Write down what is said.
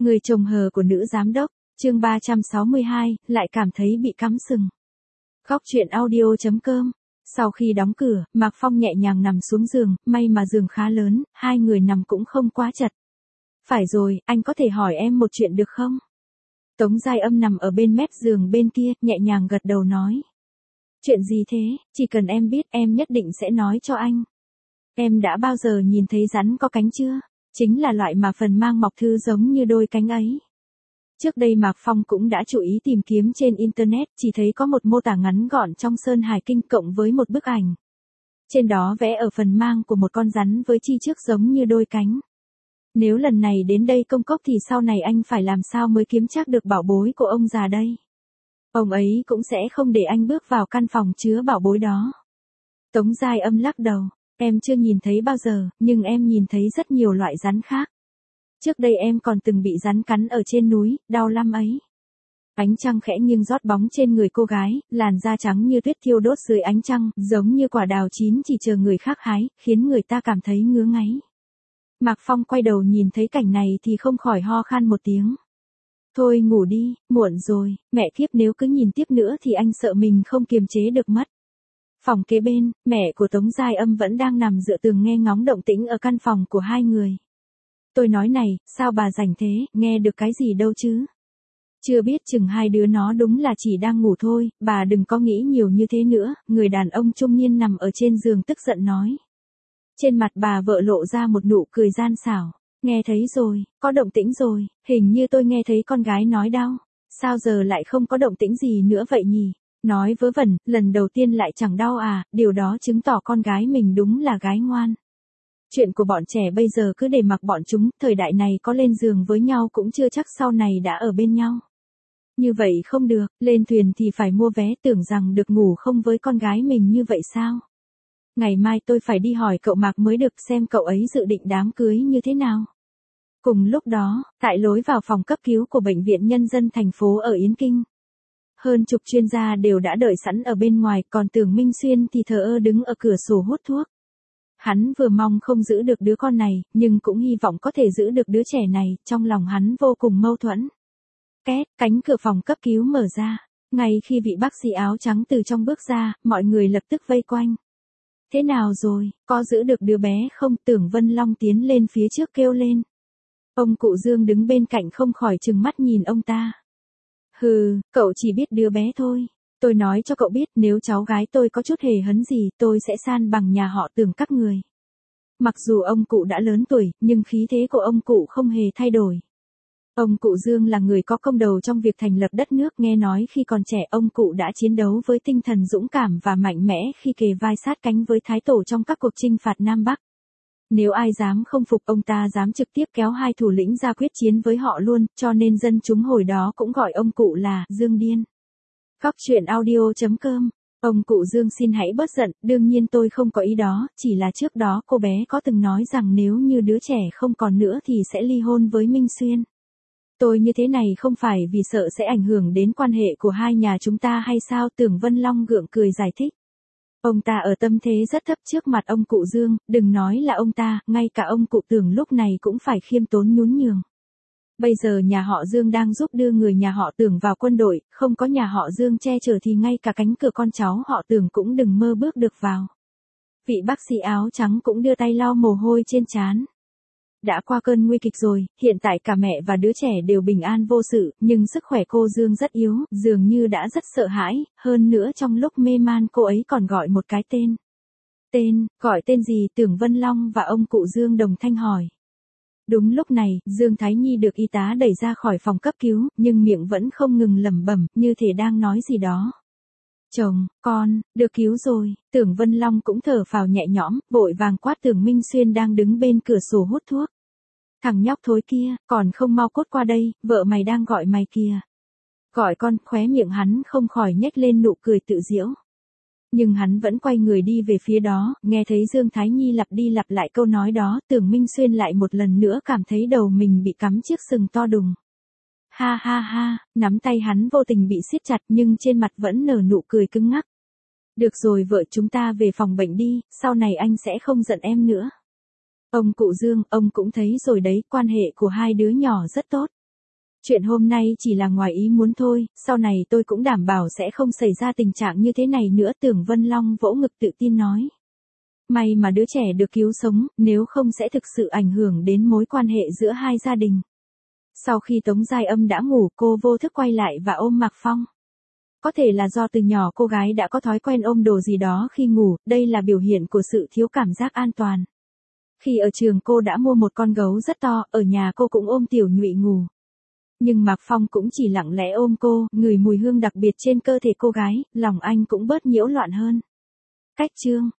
Người chồng hờ của nữ giám đốc, chương 362, lại cảm thấy bị cắm sừng. Góc truyện audio.com. Sau khi đóng cửa, Mạc Phong nhẹ nhàng nằm xuống giường, may mà giường khá lớn, hai người nằm cũng không quá chật. Phải rồi, anh có thể hỏi em một chuyện được không? Tống Giai Âm nằm ở bên mép giường bên kia, nhẹ nhàng gật đầu nói. Chuyện gì thế, chỉ cần em biết em nhất định sẽ nói cho anh. Em đã bao giờ nhìn thấy rắn có cánh chưa? Chính là loại mà phần mang mọc thư giống như đôi cánh ấy. Trước đây Mạc Phong cũng đã chú ý tìm kiếm trên Internet, chỉ thấy có một mô tả ngắn gọn trong Sơn Hải Kinh cộng với một bức ảnh. Trên đó vẽ ở phần mang của một con rắn với chi chước giống như đôi cánh. Nếu lần này đến đây công cốc thì sau này anh phải làm sao mới kiếm chắc được bảo bối của ông già đây? Ông ấy cũng sẽ không để anh bước vào căn phòng chứa bảo bối đó. Tống Giai Âm lắc đầu. Em chưa nhìn thấy bao giờ, nhưng em nhìn thấy rất nhiều loại rắn khác. Trước đây em còn từng bị rắn cắn ở trên núi, đau lắm ấy. Ánh trăng khẽ nghiêng rót bóng trên người cô gái, làn da trắng như tuyết thiêu đốt dưới ánh trăng, giống như quả đào chín chỉ chờ người khác hái, khiến người ta cảm thấy ngứa ngáy. Mạc Phong quay đầu nhìn thấy cảnh này thì không khỏi ho khan một tiếng. Thôi ngủ đi, muộn rồi, mẹ kiếp nếu cứ nhìn tiếp nữa thì anh sợ mình không kiềm chế được mất. Phòng kế bên, mẹ của Tống Giai Âm vẫn đang nằm dựa tường nghe ngóng động tĩnh ở căn phòng của hai người. Tôi nói này, sao bà rảnh thế, nghe được cái gì đâu chứ? Chưa biết chừng hai đứa nó đúng là chỉ đang ngủ thôi, bà đừng có nghĩ nhiều như thế nữa, người đàn ông trung niên nằm ở trên giường tức giận nói. Trên mặt bà vợ lộ ra một nụ cười gian xảo. Nghe thấy rồi, có động tĩnh rồi, hình như tôi nghe thấy con gái nói đau. Sao giờ lại không có động tĩnh gì nữa vậy nhỉ? Nói vớ vẩn, lần đầu tiên lại chẳng đau à, điều đó chứng tỏ con gái mình đúng là gái ngoan. Chuyện của bọn trẻ bây giờ cứ để mặc bọn chúng, thời đại này có lên giường với nhau cũng chưa chắc sau này đã ở bên nhau. Như vậy không được, lên thuyền thì phải mua vé, tưởng rằng được ngủ không với con gái mình như vậy sao? Ngày mai tôi phải đi hỏi cậu Mạc mới được xem cậu ấy dự định đám cưới như thế nào. Cùng lúc đó, tại lối vào phòng cấp cứu của Bệnh viện Nhân dân thành phố ở Yến Kinh. Hơn chục chuyên gia đều đã đợi sẵn ở bên ngoài, còn Tưởng Minh Xuyên thì thờ ơ đứng ở cửa sổ hút thuốc. Hắn vừa mong không giữ được đứa con này, nhưng cũng hy vọng có thể giữ được đứa trẻ này, trong lòng hắn vô cùng mâu thuẫn. Két, cánh cửa phòng cấp cứu mở ra. Ngay khi vị bác sĩ áo trắng từ trong bước ra, mọi người lập tức vây quanh. Thế nào rồi, có giữ được đứa bé không? Tưởng Vân Long tiến lên phía trước kêu lên. Ông cụ Dương đứng bên cạnh không khỏi trừng mắt nhìn ông ta. Hừ, cậu chỉ biết đứa bé thôi. Tôi nói cho cậu biết nếu cháu gái tôi có chút hề hấn gì tôi sẽ san bằng nhà họ Tưởng các người. Mặc dù ông cụ đã lớn tuổi, nhưng khí thế của ông cụ không hề thay đổi. Ông cụ Dương là người có công đầu trong việc thành lập đất nước, nghe nói khi còn trẻ ông cụ đã chiến đấu với tinh thần dũng cảm và mạnh mẽ khi kề vai sát cánh với Thái Tổ trong các cuộc chinh phạt Nam Bắc. Nếu ai dám không phục ông ta dám trực tiếp kéo hai thủ lĩnh ra quyết chiến với họ luôn, cho nên dân chúng hồi đó cũng gọi ông cụ là Dương Điên. Góc truyện audio.com. Ông cụ Dương xin hãy bớt giận, đương nhiên tôi không có ý đó, chỉ là trước đó cô bé có từng nói rằng nếu như đứa trẻ không còn nữa thì sẽ ly hôn với Minh Xuyên. Tôi như thế này không phải vì sợ sẽ ảnh hưởng đến quan hệ của hai nhà chúng ta hay sao? Tưởng Vân Long gượng cười giải thích. Ông ta ở tâm thế rất thấp trước mặt ông cụ Dương, đừng nói là ông ta, ngay cả ông cụ Tưởng lúc này cũng phải khiêm tốn nhún nhường. Bây giờ nhà họ Dương đang giúp đưa người nhà họ Tưởng vào quân đội, không có nhà họ Dương che chở thì ngay cả cánh cửa con cháu họ Tưởng cũng đừng mơ bước được vào. Vị bác sĩ áo trắng cũng đưa tay lau mồ hôi trên trán. Đã qua cơn nguy kịch rồi, hiện tại cả mẹ và đứa trẻ đều bình an vô sự, nhưng sức khỏe cô Dương rất yếu, dường như đã rất sợ hãi, hơn nữa trong lúc mê man cô ấy còn gọi một cái tên. Gọi tên gì? Tưởng Vân Long và ông cụ Dương đồng thanh hỏi. Đúng lúc này, Dương Thái Nhi được y tá đẩy ra khỏi phòng cấp cứu, nhưng miệng vẫn không ngừng lẩm bẩm, như thể đang nói gì đó. Chồng, con, được cứu rồi. Tưởng Vân Long cũng thở phào nhẹ nhõm, vội vàng quát Tưởng Minh Xuyên đang đứng bên cửa sổ hút thuốc. Thằng nhóc thối kia, còn không mau cút qua đây, vợ mày đang gọi mày kìa. Gọi con, khóe miệng hắn không khỏi nhếch lên nụ cười tự giễu. Nhưng hắn vẫn quay người đi về phía đó, nghe thấy Dương Thái Nhi lặp đi lặp lại câu nói đó, Tưởng Minh Xuyên lại một lần nữa cảm thấy đầu mình bị cắm chiếc sừng to đùng. Ha ha ha, nắm tay hắn vô tình bị siết chặt nhưng trên mặt vẫn nở nụ cười cứng ngắc. Được rồi vợ chúng ta về phòng bệnh đi, sau này anh sẽ không giận em nữa. Ông cụ Dương, ông cũng thấy rồi đấy, quan hệ của hai đứa nhỏ rất tốt. Chuyện hôm nay chỉ là ngoài ý muốn thôi, sau này tôi cũng đảm bảo sẽ không xảy ra tình trạng như thế này nữa, Tưởng Vân Long vỗ ngực tự tin nói. May mà đứa trẻ được cứu sống, nếu không sẽ thực sự ảnh hưởng đến mối quan hệ giữa hai gia đình. Sau khi Tống Giai Âm đã ngủ, cô vô thức quay lại và ôm Mạc Phong. Có thể là do từ nhỏ cô gái đã có thói quen ôm đồ gì đó khi ngủ, đây là biểu hiện của sự thiếu cảm giác an toàn. Khi ở trường cô đã mua một con gấu rất to, ở nhà cô cũng ôm Tiểu Nhụy ngủ. Nhưng Mạc Phong cũng chỉ lặng lẽ ôm cô, ngửi mùi hương đặc biệt trên cơ thể cô gái, lòng anh cũng bớt nhiễu loạn hơn. Cách chương